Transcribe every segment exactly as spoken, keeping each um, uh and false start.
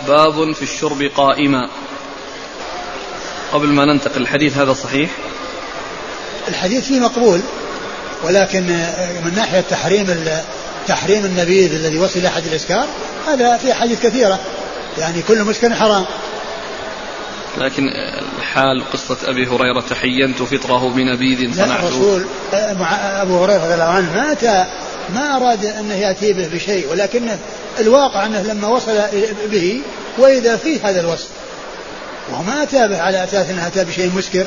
باب في الشرب قائما. قبل ما ننتقل الحديث هذا صحيح؟ الحديث فيه مقبول، ولكن من ناحية تحريم تحريم النبيذ الذي وصل إلى حد الإسكار هذا في حديث كثيرة، يعني كل مسكر حرام. لكن الحال قصة أبي هريرة تحينت فطره بنبيذ صنعته. لا، الرسول أبو هريرة رضي الله عنه ما أتى ما أراد أنه يأتي به بشيء، ولكن الواقع أنه لما وصل به وإذا فيه هذا الوصف، وما أتى به على أساس أنه أتى بشيء مسكر،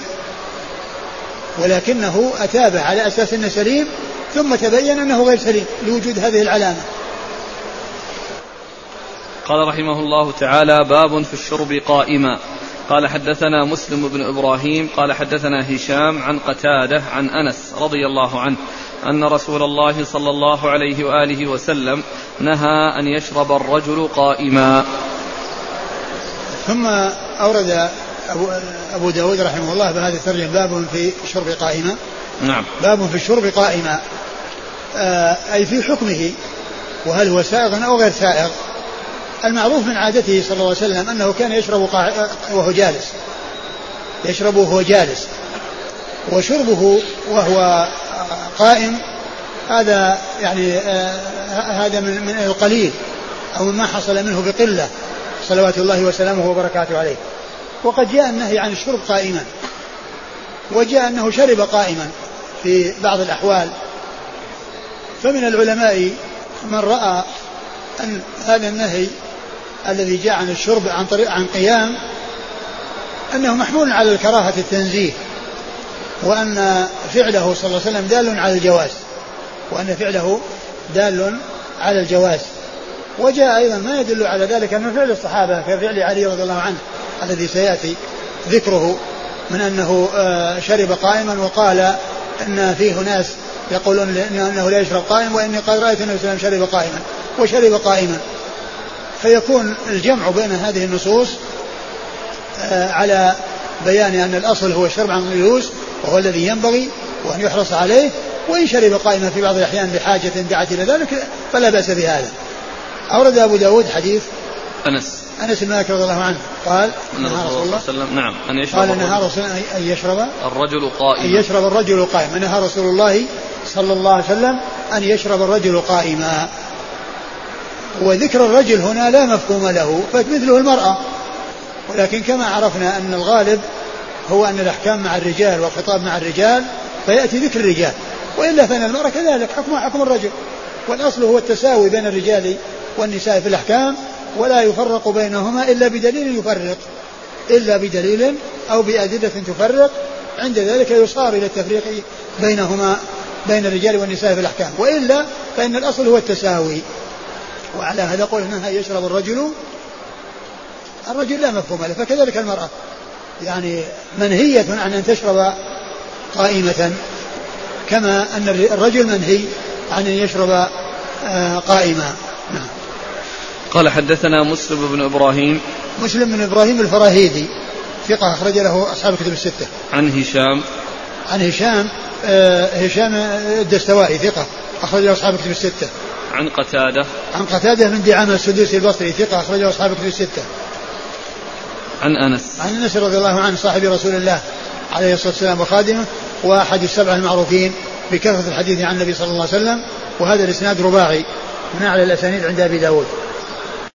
ولكنه أتى به على أساس أنه سليم، ثم تبين أنه غير سليم لوجود هذه العلامة. قال رحمه الله تعالى: باب في الشرب قائما. قال حدثنا مسلم بن إبراهيم قال حدثنا هشام عن قتادة عن أنس رضي الله عنه أن رسول الله صلى الله عليه وآله وسلم نهى أن يشرب الرجل قائما. ثم أورد أبو داود رحمه الله بهذه الترجمة: باب في الشرب قائما. نعم. باب في الشرب قائما، آه أي في حكمه، وهل هو سائغ أو غير سائغ. المعروف من عادته صلى الله عليه وسلم أنه كان يشرب وهو جالس، يشرب وهو جالس، وشربه وهو قائم هذا يعني آه هذا من, من القليل أو ما حصل منه بقلة صلوات الله وسلامه وبركاته عليه. وقد جاء النهي عن الشرب قائما، وجاء أنه شرب قائما في بعض الأحوال. فمن العلماء من رأى أن هذا النهي الذي جاء عن الشرب عن طريق عن قيام أنه محمول على الكراهة التنزيه، وأن فعله صلى الله عليه وسلم دال على الجواز، وأن فعله دال على الجواز. وجاء أيضا ما يدل على ذلك أنه فعل الصحابة كفعل علي رضي الله عنه الذي سيأتي ذكره، من أنه شرب قائما وقال أن فيه ناس يقولون أنه لا يشرب قائما، وإني قد رأيت النبي صلى الله عليه وسلم شرب قائما وشرب قائما. فيكون الجمع بين هذه النصوص على بيان أن الأصل هو الشرب عن الجلوس، وهو الذي ينبغي وأن يحرص عليه، وإن شرب قائما في بعض الأحيان بحاجة دعت إلى ذلك فلا بأس بهذا. أورد أبو داود حديث أنس أنس بن مالك رضي الله عنه قال: أن رسول الله صلى الله عليه وسلم نعم أن يشرب قال نهى رسول الله أن يشرب الرجل قائما أن يشرب الرجل قائما نهى رسول الله صلى الله عليه وسلم أن يشرب الرجل قائما. وذكر الرجل هنا لا مفهوم له، فمثله المرأة، ولكن كما عرفنا أن الغالب هو أن الأحكام مع الرجال والخطاب مع الرجال، فيأتي ذكر الرجال، وإلا فإن المرأة كذلك حكم حكم الرجل، والأصل هو التساوي بين الرجال والنساء في الأحكام، ولا يفرق بينهما إلا بدليل يفرق إلا بدليل أو بأدلة تفرق، عند ذلك يصار إلى التفريق بينهما بين الرجال والنساء في الأحكام، وإلا فإن الأصل هو التساوي. وعلى هذا قول أنها يشرب الرجل الرجل لا مفهوم له، فكذلك المرأة يعني منهية عن أن تشرب قائمة، كما أن الرجل منهي عن أن يشرب قائما. نعم. قال حدثنا مسلم بن إبراهيم مسلم بن إبراهيم الفراهيدي ثقة أخرج له أصحاب الكتب الستة. عن هشام عن هشام آه هشام الدستوائي ثقة أخرج له أصحاب الكتب الستة. عن قتادة عن قتادة من دعامة السدوسي البصري ثقة أخرج له أصحاب الكتب الستة. عن أنس عن أنس رضي الله عنه صاحب رسول الله عليه الصلاة والسلام وخادمه، وأحد السبعة المعروفين بكثرة الحديث عن النبي صلى الله عليه وسلم، وهذا الإسناد رباعي من أعلى الأسانيد عند أبي داود.